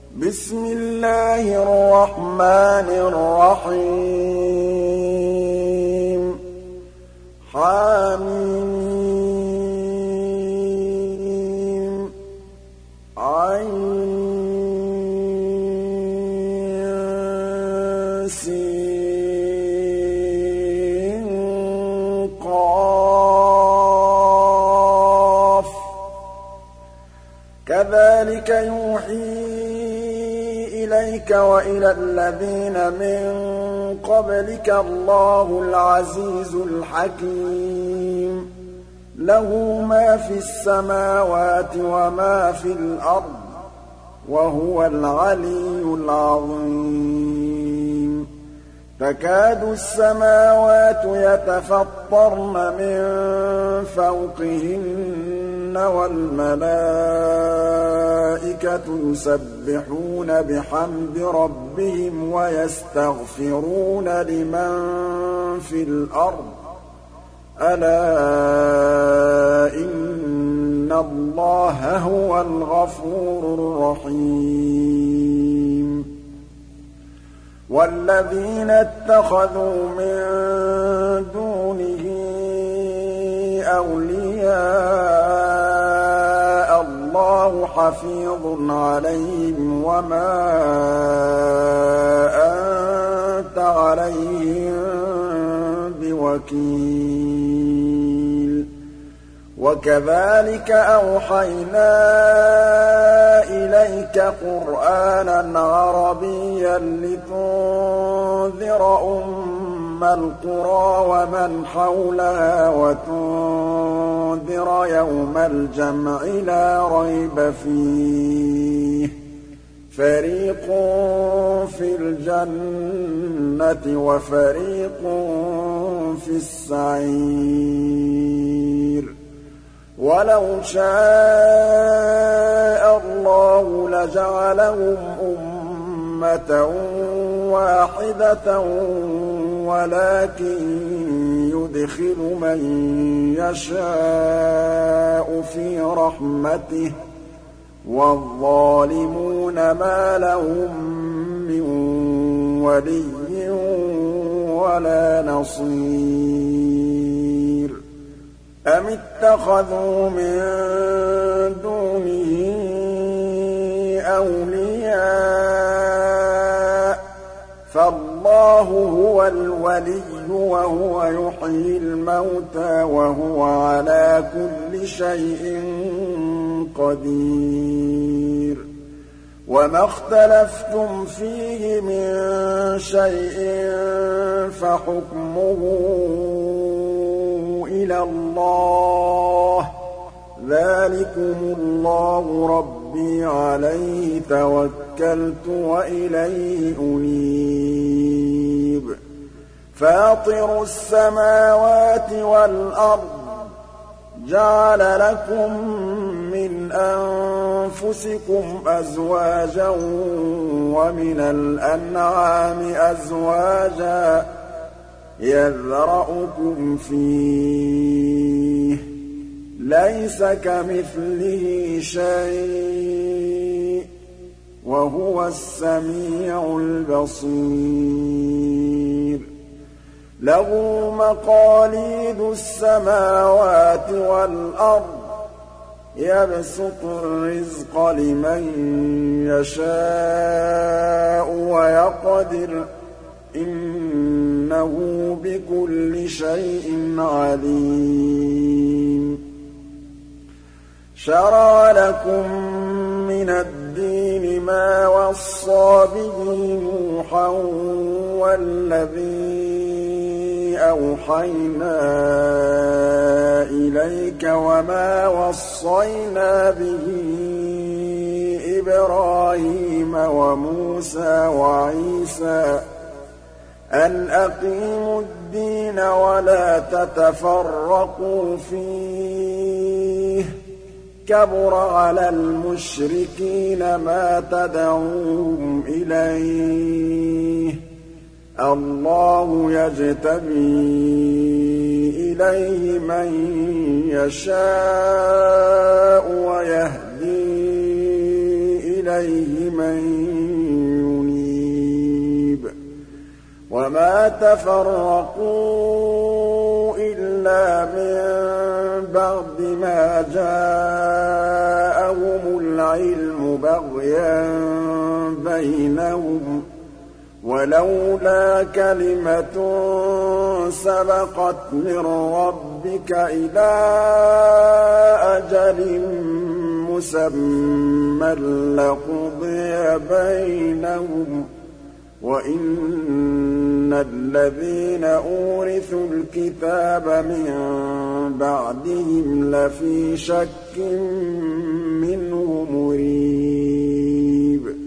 بسم الله الرحمن الرحيم حميم عين سين قاف كذلك يوحي إليك وإلى الذين من قبلك الله العزيز الحكيم له ما في السماوات وما في الأرض وهو العلي العظيم تكاد السماوات يتفطرن من فوقهن والملائكة يسبحون بحمد ربهم ويستغفرون لمن في الأرض ألا إن الله هو الغفور الرحيم والذين اتخذوا من دونه أولياء الله حفيظ عليهم وما أنت عليهم بوكيل وكذلك أوحينا إليك قرآنا عربيا لتنذر أم القرى ومن حولها وتنذر يوم الجمع لا ريب فيه فريق في الجنة وفريق في السعير ولو شاء الله لجعلهم أمة واحدة ولكن يدخل من يشاء في رحمته والظالمون ما لهم من ولي ولا نصير أم اتخذوا من دونه أولياء فالله هو الولي وهو يحيي الموتى وهو على كل شيء قدير وما اختلفتم فيه من شيء فحكمه إلى الله ذلكم الله ربي عليه توكلت وإليه أنيب فاطر السماوات والأرض جعل لكم من أنفسكم أزواجا ومن الأنعام أزواجا يذرأكم فيه ليس كمثله شيء وهو السميع البصير له مقاليد السماوات والأرض يبسط الرزق لمن يشاء ويقدر إنه بكل شيء عليم شرع لكم من الدين ما وصى به نوحا والذي أوحينا إليك وما وصينا به إبراهيم وموسى وعيسى أن أقيموا الدين ولا تتفرقوا فيه كبر على المشركين ما تدعوهم إليه الله يجتبي إليه من يشاء ويهدي إِلَيْهِ مَن يُنِيبُ وَمَا تَفَرَّقُوا إِلَّا مِن بَعْدِ مَا جَاءَهُمُ الْعِلْمُ بَغْيًا بَيْنَهُمْ وَلَوْلَا كَلِمَةٌ سَبَقَتْ مِن رَّبِّكَ إِلَىٰ أَجَلٍ مُّسَمًّى لَّقُضِيَ بَيْنَهُمْ وَإِنَّ الَّذِينَ أُورِثُوا الْكِتَابَ مِن بَعْدِهِمْ لَفِي شَكٍّ مِّنْهُ مُرِيبٍ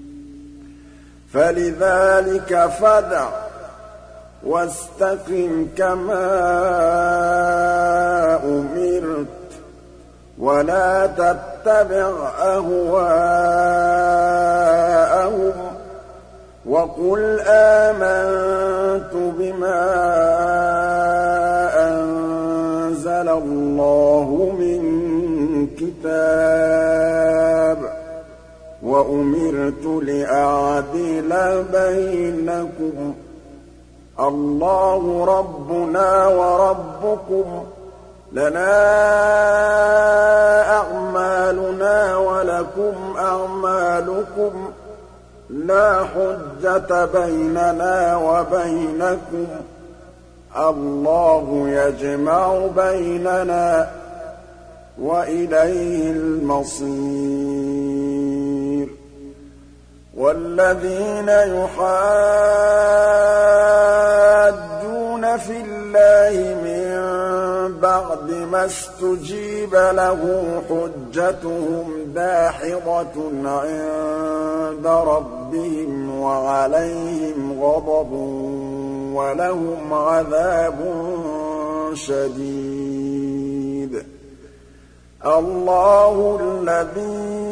فَلِذَٰلِكَ فَادْعُ وَاسْتَقِمْ كَمَا أُمِرْتَ وَلَا تَتَّبِعْ أَهْوَاءَهُمْ وَقُلْ آمَنتُ بِمَا أَنزَلَ اللَّهُ مِن كِتَابٍ وَأُمِرْتُ لِأَعْدِلَ بَيْنَكُمْ اللَّهُ رَبُّنَا وَرَبُّكُمْ لَنَا أَعْمَالُنَا وَلَكُمْ أَعْمَالُكُمْ لَا حُجَّةَ بَيْنَنَا وَبَيْنَكُمْ اللَّهُ يَجْمَعُ بَيْنَنَا وَإِلَيْهِ الْمَصِيرُ وَالَّذِينَ يُحَاجُّونَ فِي اللَّهِ مِن بَعْدِ مَا اسْتُجِيبَ لَهُ حُجَّتُهُمْ دَاحِضَةٌ عِندَ رَبِّهِمْ وَعَلَيْهِمْ غَضَبٌ وَلَهُمْ عَذَابٌ شَدِيدٌ اللَّهُ الَّذِي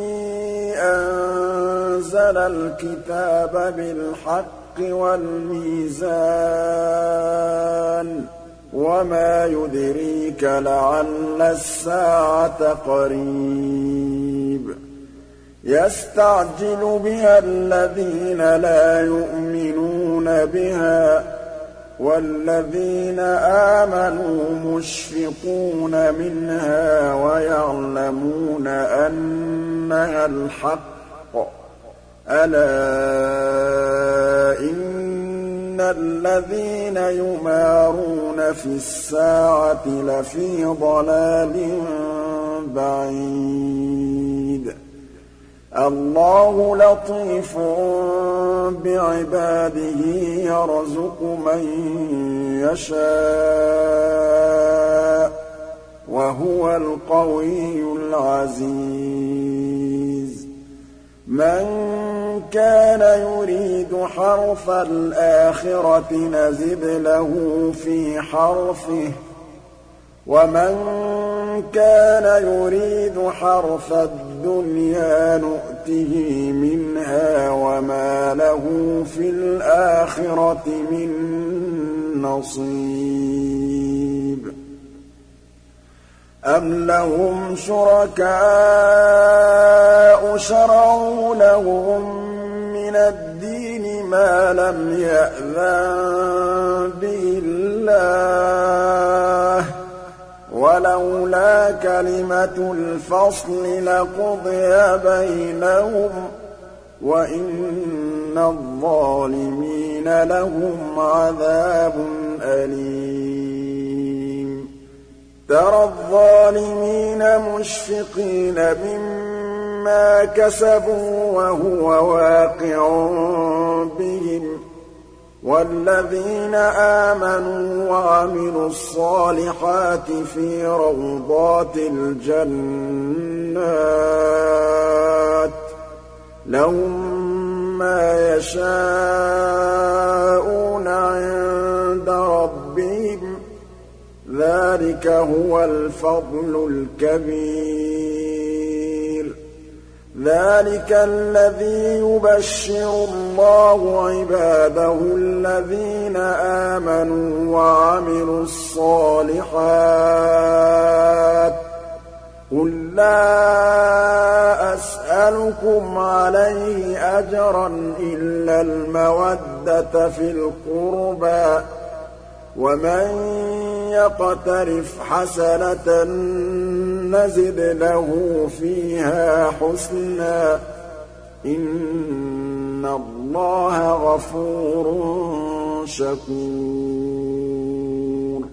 أَنزَلَ الْكِتَابَ بِالْحَقِّ وَالْمِيزَانَ وَمَا يُدْرِيكَ لَعَلَّ السَّاعَةَ قَرِيبٌ يَسْتَعْجِلُ بِهَا الَّذِينَ لَا يُؤْمِنُونَ بِهَا وَالَّذِينَ آمَنُوا مُشْفِقُونَ مِنْهَا وَيَعْلَمُونَ أَنَّهَا الْحَقُّ أَلَا إِنَّ الَّذِينَ يُمَارُونَ فِي السَّاعَةِ لَفِي ضَلَالٍ بَعِيدٍ اللَّهُ لَطِيفٌ بِعِبَادِهِ يَرْزُقُ مَن يَشَاءُ وَهُوَ الْقَوِيُّ الْعَزِيزُ مَن كَانَ يُرِيدُ حَرْثَ الْآخِرَةِ نَزِدْ لَهُ فِي حَرْثِهِ وَمَن كَانَ يُرِيدُ حَرْثَ الدُّنْيَا نُؤْتِهِ مِنْهَا وَمَا لَهُ فِي الْآخِرَةِ مِن نَّصِيبٍ أَمْ لَهُمْ شُرَكَاءُ شَرَعُوا لَهُم مِّنَ الدِّينِ مَا لَمْ يَأْذَن بِهِ اللَّهُ وَلَوْلَا كَلِمَةُ الْفَصْلِ لَقُضِيَ بَيْنَهُمْ وَإِنَّ الظَّالِمِينَ لَهُمْ عَذَابٌ أَلِيمٌ تَرَى الظَّالِمِينَ مُشْفِقِينَ مِمَّا كَسَبُوا وَهُوَ وَاقِعٌ بِهِمْ وَالَّذِينَ آمَنُوا وَعَمِلُوا الصَّالِحَاتِ فِي رَوْضَاتِ الْجَنَّاتِ لَهُم مَّا يَشَاءُونَ عِندَ رَبِّهِمْ ذَلِكَ هُوَ الْفَضْلُ الْكَبِيرُ ذَلِكَ الَّذِي يُبَشِّرُ اللَّهُ عِبَادَهُ الَّذِينَ آمَنُوا وَعَمِلُوا الصَّالِحَاتِ قُل لَّا أسألكم عليه أجرا إلا المودة في القربى ومن يقترف حسنة نزد له فيها حسنا إن الله غفور شكور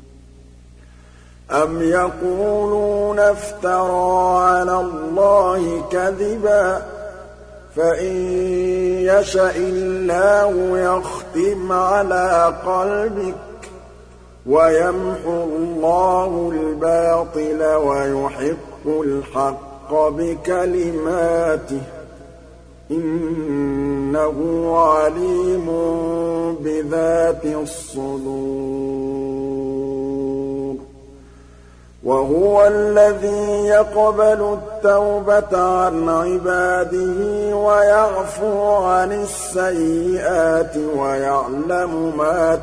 أم يقولون افترى على الله كذبا فإن يشأ الله يختم على قلبك ويمحو الله الباطل ويحق الحق بكلماته إنه عليم بذات الصدور وهو الذي يقبل التوبة عن عباده ويعفو عن السيئات ويعلم ما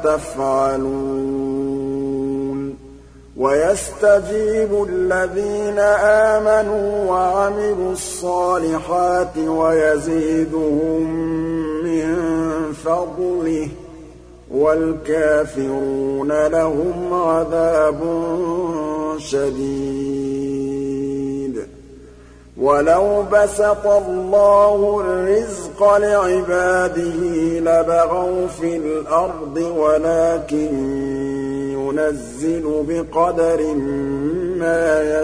تفعلون ويستجيب الذين آمنوا وعملوا الصالحات ويزيدهم من فضله والكافرون لهم عذاب شديد ولو بسط الله الرزق لعباده لبغوا في الأرض ولكن ينزل بقدر ما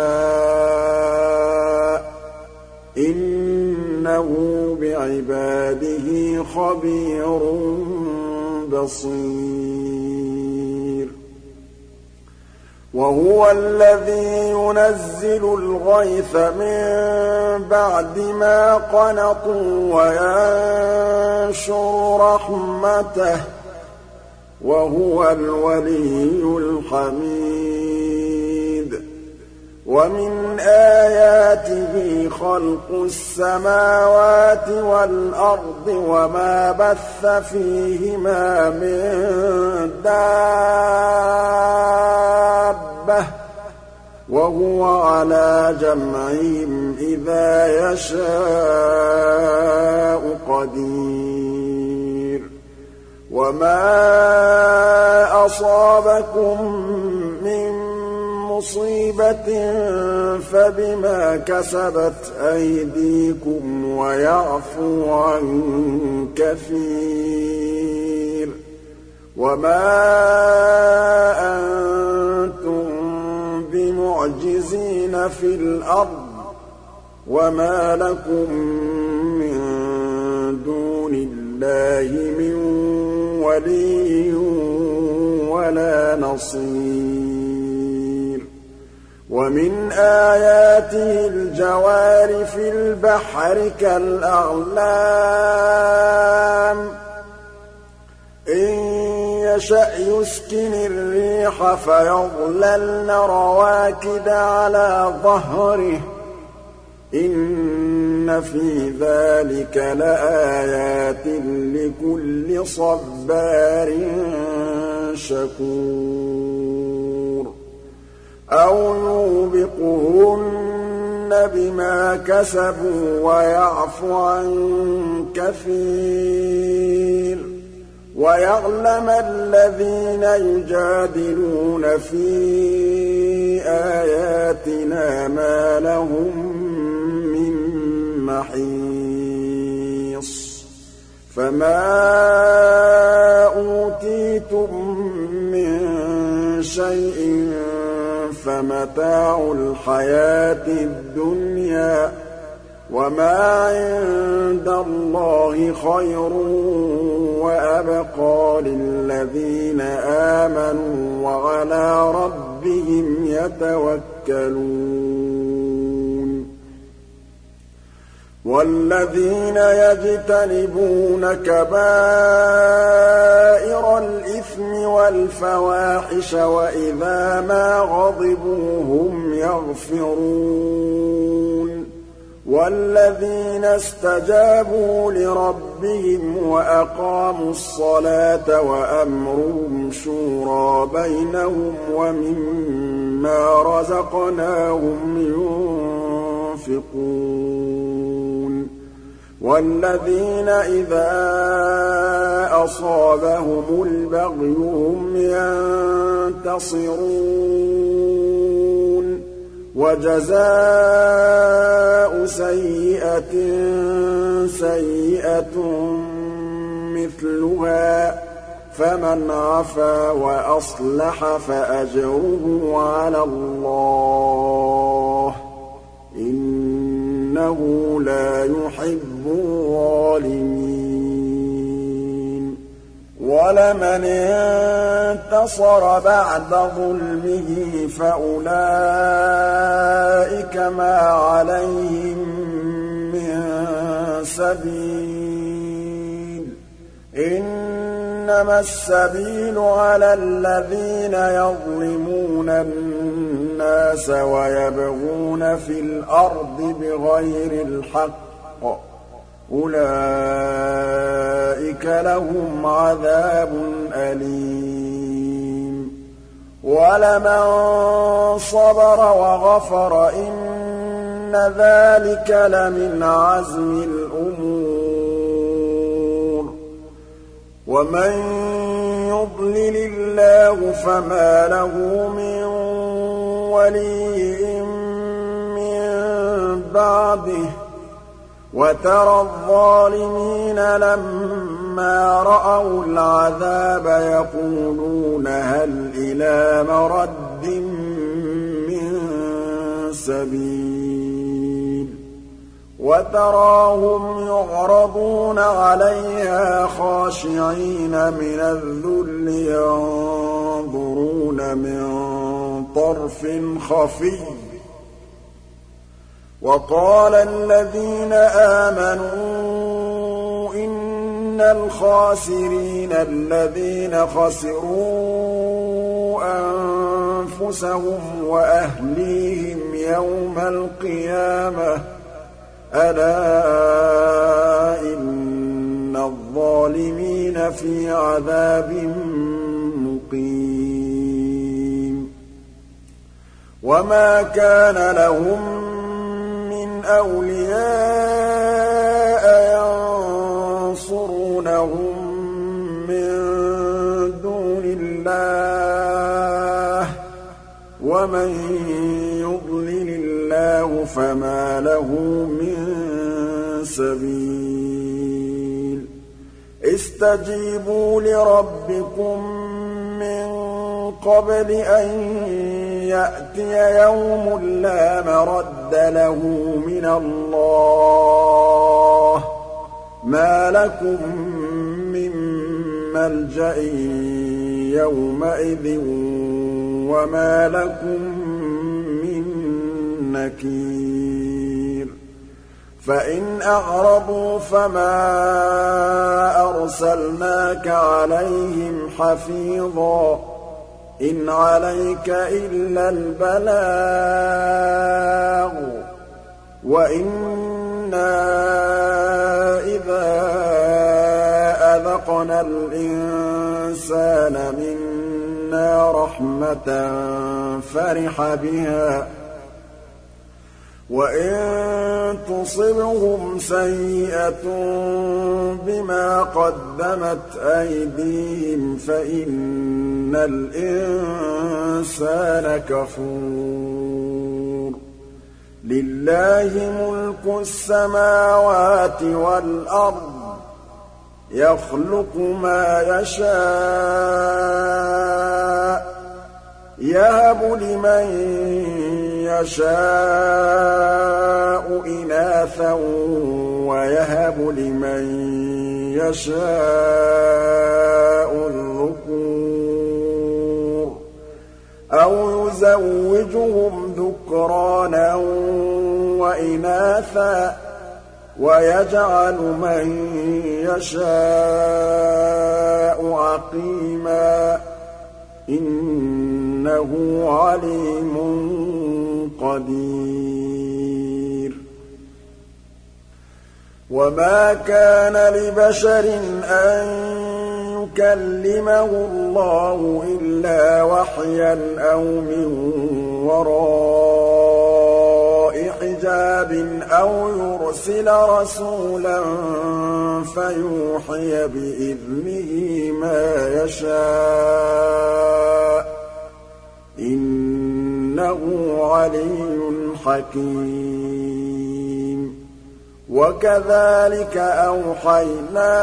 يشاء إنه بعباده خبير بصير وهو الذي ينزل الغيث من بعد ما قنطوا وينشر رحمته وهو الولي الحميد ومن آياته خلق السماوات والأرض وما بث فيهما من دابة وهو على جمعهم إذا يشاء قدير وما أصابكم من مصيبة فبما كسبت أيديكم ويعفو عن كثير وما أنتم بمعجزين في الأرض وما لكم من دون الله من ولي ولا نصير ومن آياته الجوار في البحر كالأعلام إن يشأ يسكن الريح فيظللن رواكد على ظهره إن في ذلك لآيات لكل صبار شكور أو يوبقهن بما كسبوا ويعفو عن كثير ويعلم الذين يجادلون في آياتنا ما لهم من محيص فما أوتيتم من شيء فمتاع الحياة الدنيا وما عند الله خير وأبقى للذين آمنوا وعلى ربهم يتوكلون والذين يجتنبون كبائر الإثم والفواحش وإذا ما غضبوا هم يغفرون والذين استجابوا لربهم وأقاموا الصلاة وأمرهم شورى بينهم ومما رزقناهم ينفقون والذين إذا أصابهم البغي هم ينتصرون وجزاء سيئة سيئة مثلها فمن عفا وأصلح فأجره على الله إنه لا يحب الظالمين ولمن انتصر بعد ظلمه فأولئك ما عليهم من سبيل إنما السبيل على الذين يظلمون الناس ويبغون في الأرض بغير الحق أولئك لهم عذاب أليم ولمن صبر وغفر إن ذلك لمن عزم الأمور ومن يضلل الله فما له من ولي من بعده وترى الظالمين لما رأوا العذاب يقولون هل إلى مرد من سبيل وتراهم يعرضون عليها خاشعين من الذل ينظرون من طرف خفي وقال الذين آمنوا إن الخاسرين الذين خسروا أنفسهم وأهليهم يوم القيامة ألا إن الظالمين في عذاب مقيم وما كان لهم أولياء ينصرونهم من دون الله ومن يضلل الله فما له من سبيل استجيبوا لربكم من قبل أن يأتي يوم لا مرد له من الله ما لكم من ملجأ يومئذ وما لكم من نكير فإن أعرضوا فما أرسلناك عليهم حفيظا إن عليك إلا البلاغ وإنا إذا أذقنا الإنسان منا رحمة فرح بها وإن تصبهم سيئة بما قدمت أيديهم فإن الإنسان كفور لله ملك السماوات والأرض يخلق ما يشاء يهب لمن يشاء إناثا ويهب لمن يشاء الذكور أو يزوجهم ذكرانا وإناثا ويجعل من يشاء عقيما إنه عليم قدير وما كان لبشر أن يكلمه الله إلا وحيا أو من وراء حجاب حجاب أو يرسل رسولا فيوحي بإذنه ما يشاء إنه علي حكيم وكذلك أوحينا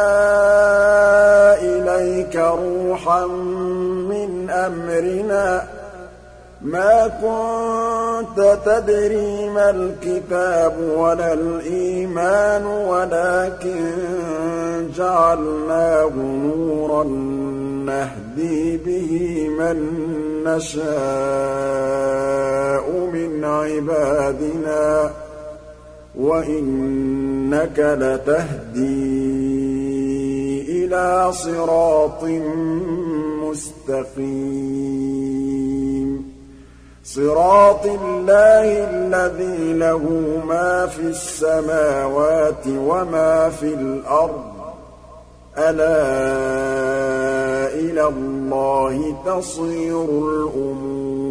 إليك روحا من أمرنا ما كنت تدري ما الكتاب ولا الإيمان ولكن جعلناه نورا نهدي به من نشاء من عبادنا وإنك لتهدي إلى صراط مستقيم صراط الله الذي له ما في السماوات وما في الأرض ألا إلى الله تصير الأمور